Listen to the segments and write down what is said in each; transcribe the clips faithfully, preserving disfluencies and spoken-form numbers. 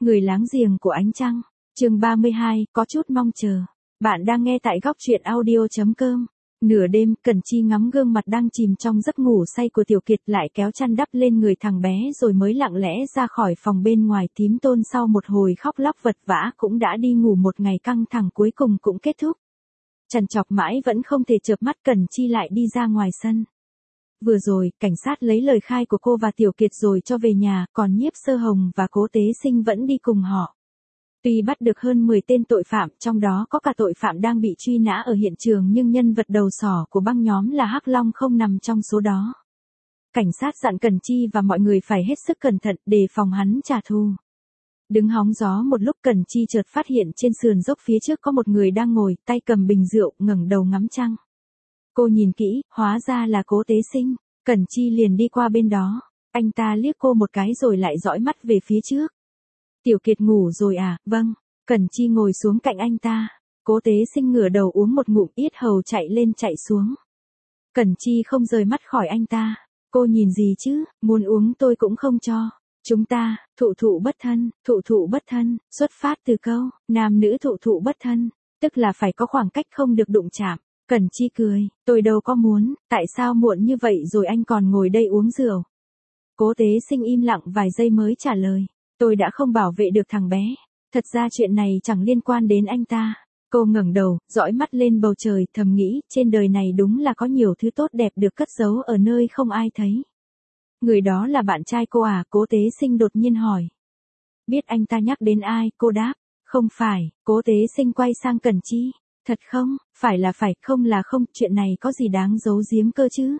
Người láng giềng của ánh trăng. Chương ba mươi hai, có chút mong chờ. Bạn đang nghe tại góc truyện audio chấm com. Nửa đêm, Cẩn Chi ngắm gương mặt đang chìm trong giấc ngủ say của Tiểu Kiệt, lại kéo chăn đắp lên người thằng bé rồi mới lặng lẽ ra khỏi phòng bên ngoài. Thím Tôn sau một hồi khóc lóc vật vã cũng đã đi ngủ. Một ngày căng thẳng cuối cùng cũng kết thúc. Trằn trọc mãi vẫn không thể chợp mắt, Cẩn Chi lại đi ra ngoài sân. Vừa rồi, cảnh sát lấy lời khai của cô và Tiểu Kiệt rồi cho về nhà, còn Nhiếp Sơ Hồng và Cố Tế Sinh vẫn đi cùng họ. Tuy bắt được hơn mười tên tội phạm, trong đó có cả tội phạm đang bị truy nã ở hiện trường, nhưng nhân vật đầu sỏ của băng nhóm là Hắc Long không nằm trong số đó. Cảnh sát dặn Cẩn Chi và mọi người phải hết sức cẩn thận, đề phòng hắn trả thù. Đứng hóng gió một lúc, Cẩn Chi chợt phát hiện trên sườn dốc phía trước có một người đang ngồi, tay cầm bình rượu, ngẩng đầu ngắm trăng. Cô nhìn kỹ, hóa ra là Cố Tế Sinh. Cẩn Chi liền đi qua bên đó. Anh ta liếc cô một cái rồi lại dõi mắt về phía trước. Tiểu Kiệt ngủ rồi à? Vâng. Cẩn Chi ngồi xuống cạnh anh ta. Cố Tế Sinh ngửa đầu uống một ngụm, yết hầu chạy lên chạy xuống. Cẩn Chi không rời mắt khỏi anh ta. Cô nhìn gì chứ, muốn uống tôi cũng không cho. Chúng ta, thụ thụ bất thân, thụ thụ bất thân, xuất phát từ câu, nam nữ thụ thụ bất thân, tức là phải có khoảng cách, không được đụng chạm. Cẩn Chi cười, tôi đâu có muốn, tại sao muộn như vậy rồi anh còn ngồi đây uống rượu? Cố Tế Sinh im lặng vài giây mới trả lời, tôi đã không bảo vệ được thằng bé, thật ra chuyện này chẳng liên quan đến anh ta. Cô ngẩng đầu, dõi mắt lên bầu trời, thầm nghĩ, trên đời này đúng là có nhiều thứ tốt đẹp được cất giấu ở nơi không ai thấy. Người đó là bạn trai cô à? Cố Tế Sinh đột nhiên hỏi. Biết anh ta nhắc đến ai? Cô đáp, không phải. Cố Tế Sinh quay sang Cẩn Chi. Thật không? Phải là phải, không là không, chuyện này có gì đáng giấu giếm cơ chứ?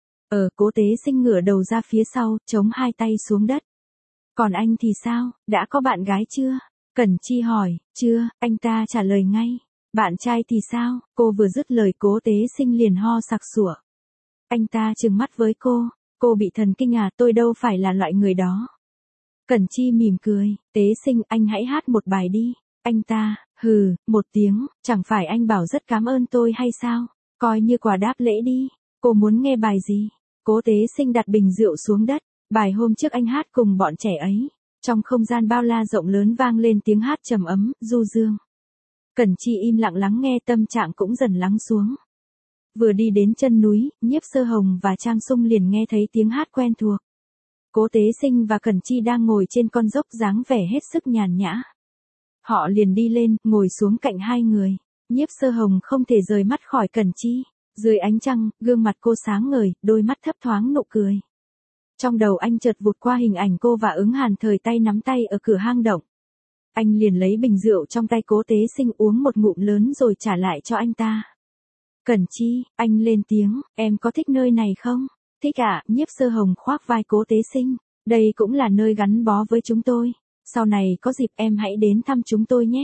Ờ, Cố Tế Sinh ngửa đầu ra phía sau, chống hai tay xuống đất. Còn anh thì sao, đã có bạn gái chưa? Cẩn Chi hỏi. Chưa, anh ta trả lời ngay. Bạn trai thì sao? Cô vừa dứt lời, Cố Tế Sinh liền ho sặc sủa. Anh ta trừng mắt với cô. Cô bị thần kinh à? Tôi đâu phải là loại người đó. Cẩn Chi mỉm cười. Tế Sinh, anh hãy hát một bài đi. Anh ta, hừ, một tiếng, chẳng phải anh bảo rất cảm ơn tôi hay sao? Coi như quà đáp lễ đi. Cô muốn nghe bài gì? Cố Tế Sinh đặt bình rượu xuống đất. Bài hôm trước anh hát cùng bọn trẻ ấy. Trong không gian bao la rộng lớn vang lên tiếng hát trầm ấm, du dương. Cẩn Chi im lặng lắng nghe, tâm trạng cũng dần lắng xuống. Vừa đi đến chân núi, Nhiếp Sơ Hồng và Trang Sung liền nghe thấy tiếng hát quen thuộc. Cố Tế Sinh và Cẩn Chi đang ngồi trên con dốc, dáng vẻ hết sức nhàn nhã. Họ liền đi lên, ngồi xuống cạnh hai người. Nhiếp Sơ Hồng không thể rời mắt khỏi Cẩn Chi. Dưới ánh trăng, gương mặt cô sáng ngời, đôi mắt thấp thoáng nụ cười. Trong đầu anh chợt vụt qua hình ảnh cô và Ứng Hàn thời tay nắm tay ở cửa hang động. Anh liền lấy bình rượu trong tay Cố Tế Sinh uống một ngụm lớn rồi trả lại cho anh ta. Cẩn Chi, anh lên tiếng, em có thích nơi này không? Thích ạ. Nhiếp Sơ Hồng khoác vai Cố Tế Sinh. Đây cũng là nơi gắn bó với chúng tôi. Sau này có dịp em hãy đến thăm chúng tôi nhé.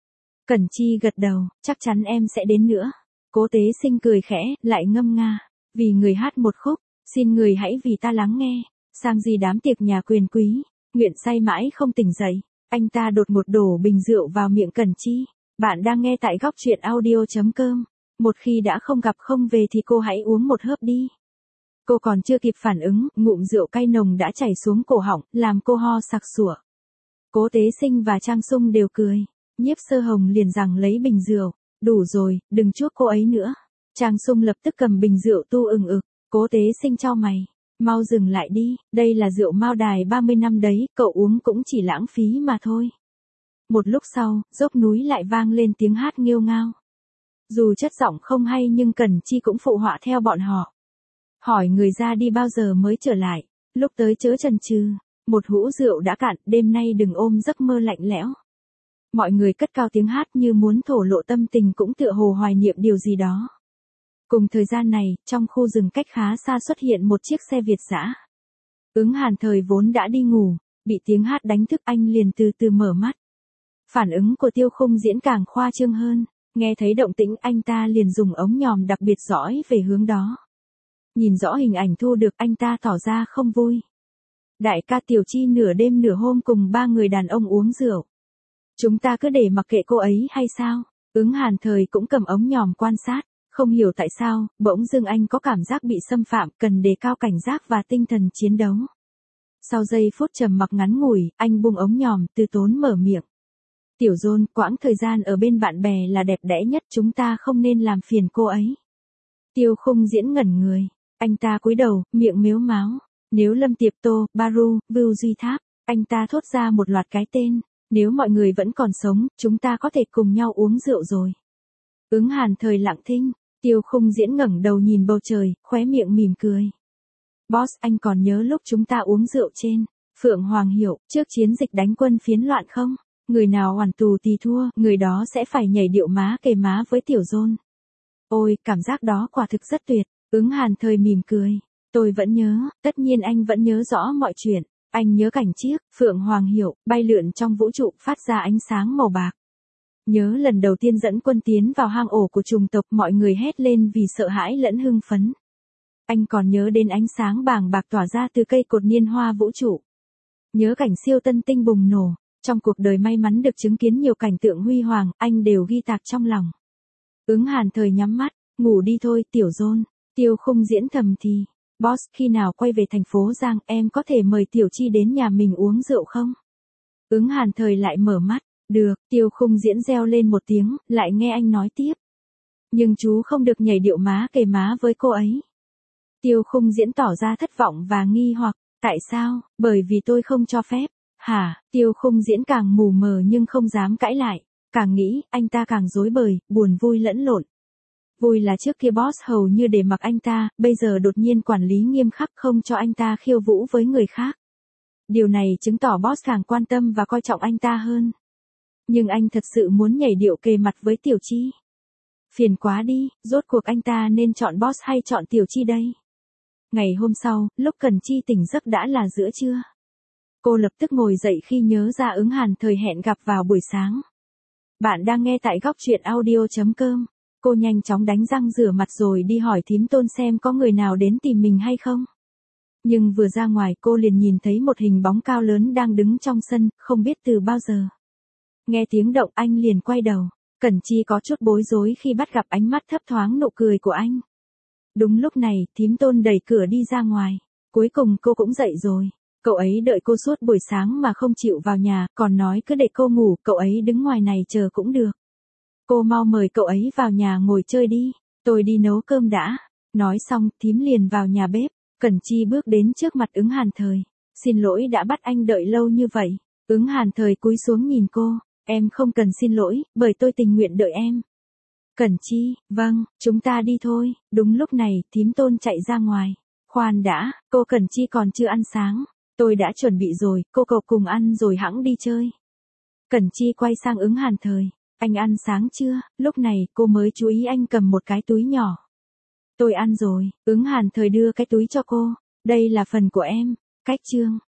Cẩn Chi gật đầu, chắc chắn em sẽ đến nữa. Cố Tế Sinh cười khẽ, lại ngâm nga. Vì người hát một khúc, xin người hãy vì ta lắng nghe. Sang gì đám tiệc nhà quyền quý, nguyện say mãi không tỉnh dậy. Anh ta đột ngột đổ bình rượu vào miệng Cẩn Chi. Bạn đang nghe tại góc truyện audio chấm com. Một khi đã không gặp không về thì cô hãy uống một hớp đi. Cô còn chưa kịp phản ứng, ngụm rượu cay nồng đã chảy xuống cổ họng, làm cô ho sặc sủa. Cố Tế Sinh và Trang Sung đều cười. Nhiếp Sơ Hồng liền rằng lấy bình rượu. Đủ rồi, đừng chuốc cô ấy nữa. Trang Sung lập tức cầm bình rượu tu ừng ực. Cố Tế Sinh chau mày. Mau dừng lại đi, đây là rượu Mao Đài ba mươi năm đấy, cậu uống cũng chỉ lãng phí mà thôi. Một lúc sau, dốc núi lại vang lên tiếng hát nghêu ngao. Dù chất giọng không hay nhưng Cẩn Chi cũng phụ họa theo bọn họ. Hỏi người ra đi bao giờ mới trở lại, lúc tới chớ chần chừ, một hũ rượu đã cạn, đêm nay đừng ôm giấc mơ lạnh lẽo. Mọi người cất cao tiếng hát như muốn thổ lộ tâm tình, cũng tựa hồ hoài niệm điều gì đó. Cùng thời gian này, trong khu rừng cách khá xa xuất hiện một chiếc xe Việt dã. Ứng Hàn thời vốn đã đi ngủ, bị tiếng hát đánh thức, anh liền từ từ mở mắt. Phản ứng của Tiêu Khung diễn càng khoa trương hơn, nghe thấy động tĩnh anh ta liền dùng ống nhòm đặc biệt dõi về hướng đó. Nhìn rõ hình ảnh thu được, anh ta tỏ ra không vui. Đại ca Tiểu Chi nửa đêm nửa hôm cùng ba người đàn ông uống rượu. Chúng ta cứ để mặc kệ cô ấy hay sao? Ứng Hàn thời cũng cầm ống nhòm quan sát. Không hiểu tại sao, bỗng dưng anh có cảm giác bị xâm phạm, cần đề cao cảnh giác và tinh thần chiến đấu. Sau giây phút trầm mặc ngắn ngủi, anh buông ống nhòm, từ tốn mở miệng. Tiểu John, quãng thời gian ở bên bạn bè là đẹp đẽ nhất, chúng ta không nên làm phiền cô ấy. Tiêu Khung Diễn ngẩn người. Anh ta cúi đầu, miệng mếu máo. Nếu Lâm Tiệp Tô, Baru, Vưu Duy Tháp, anh ta thốt ra một loạt cái tên. Nếu mọi người vẫn còn sống, chúng ta có thể cùng nhau uống rượu rồi. Ứng Hàn Thời lặng thinh. Tiêu Khung Diễn ngẩng đầu nhìn bầu trời, khóe miệng mỉm cười. Boss, anh còn nhớ lúc chúng ta uống rượu trên Phượng Hoàng Hiệu, trước chiến dịch đánh quân phiến loạn không? Người nào hoàn tù thì thua, người đó sẽ phải nhảy điệu má kề má với Tiểu John. Ôi, cảm giác đó quả thực rất tuyệt. Ứng Hàn Thời mỉm cười. Tôi vẫn nhớ, tất nhiên anh vẫn nhớ rõ mọi chuyện. Anh nhớ cảnh chiếc Phượng Hoàng Hiệu bay lượn trong vũ trụ, phát ra ánh sáng màu bạc. Nhớ lần đầu tiên dẫn quân tiến vào hang ổ của trùng tộc, mọi người hét lên vì sợ hãi lẫn hưng phấn. Anh còn nhớ đến ánh sáng bàng bạc tỏa ra từ cây cột niên hoa vũ trụ. Nhớ cảnh siêu tân tinh bùng nổ. Trong cuộc đời may mắn được chứng kiến nhiều cảnh tượng huy hoàng, anh đều ghi tạc trong lòng. Ứng Hàn Thời nhắm mắt, ngủ đi thôi, Tiểu John. Tiêu Khung Diễn thầm thì. Boss, khi nào quay về thành phố Giang, em có thể mời Tiểu Chi đến nhà mình uống rượu không? Ứng Hàn Thời lại mở mắt. Được, Tiêu Khung Diễn reo lên một tiếng, lại nghe anh nói tiếp. Nhưng chú không được nhảy điệu má kề má với cô ấy. Tiêu Khung Diễn tỏ ra thất vọng và nghi hoặc. Tại sao? Bởi vì tôi không cho phép. Hả? Tiêu Khung Diễn càng mù mờ nhưng không dám cãi lại. Càng nghĩ, anh ta càng rối bời, buồn vui lẫn lộn. Vui là trước kia boss hầu như để mặc anh ta, bây giờ đột nhiên quản lý nghiêm khắc không cho anh ta khiêu vũ với người khác. Điều này chứng tỏ boss càng quan tâm và coi trọng anh ta hơn. Nhưng anh thật sự muốn nhảy điệu kề mặt với Tiểu Chi. Phiền quá đi, rốt cuộc anh ta nên chọn boss hay chọn Tiểu Chi đây? Ngày hôm sau, lúc Cần Chi tỉnh giấc đã là giữa trưa. Cô lập tức ngồi dậy khi nhớ ra Ứng Hàn Thời hẹn gặp vào buổi sáng. Bạn đang nghe tại góc truyện audio chấm com. Cô nhanh chóng đánh răng rửa mặt rồi đi hỏi thím Tôn xem có người nào đến tìm mình hay không. Nhưng vừa ra ngoài cô liền nhìn thấy một hình bóng cao lớn đang đứng trong sân, không biết từ bao giờ. Nghe tiếng động anh liền quay đầu. Cẩn Chi có chút bối rối khi bắt gặp ánh mắt thấp thoáng nụ cười của anh. Đúng lúc này, thím Tôn đẩy cửa đi ra ngoài. Cuối cùng cô cũng dậy rồi. Cậu ấy đợi cô suốt buổi sáng mà không chịu vào nhà, còn nói cứ để cô ngủ, cậu ấy đứng ngoài này chờ cũng được. Cô mau mời cậu ấy vào nhà ngồi chơi đi, tôi đi nấu cơm đã. Nói xong, thím liền vào nhà bếp. Cẩn Chi bước đến trước mặt Ứng Hàn Thời. Xin lỗi đã bắt anh đợi lâu như vậy. Ứng Hàn Thời cúi xuống nhìn cô. Em không cần xin lỗi, bởi tôi tình nguyện đợi em. Cẩn Chi, vâng, chúng ta đi thôi. Đúng lúc này, thím Tôn chạy ra ngoài. Khoan đã, cô Cẩn Chi còn chưa ăn sáng. Tôi đã chuẩn bị rồi, cô cậu cùng ăn rồi hẵng đi chơi. Cẩn Chi quay sang Ứng Hàn Thời. Anh ăn sáng chưa? Lúc này cô mới chú ý anh cầm một cái túi nhỏ. Tôi ăn rồi. Ứng Hàn Thời đưa cái túi cho cô. Đây là phần của em. Cách chương.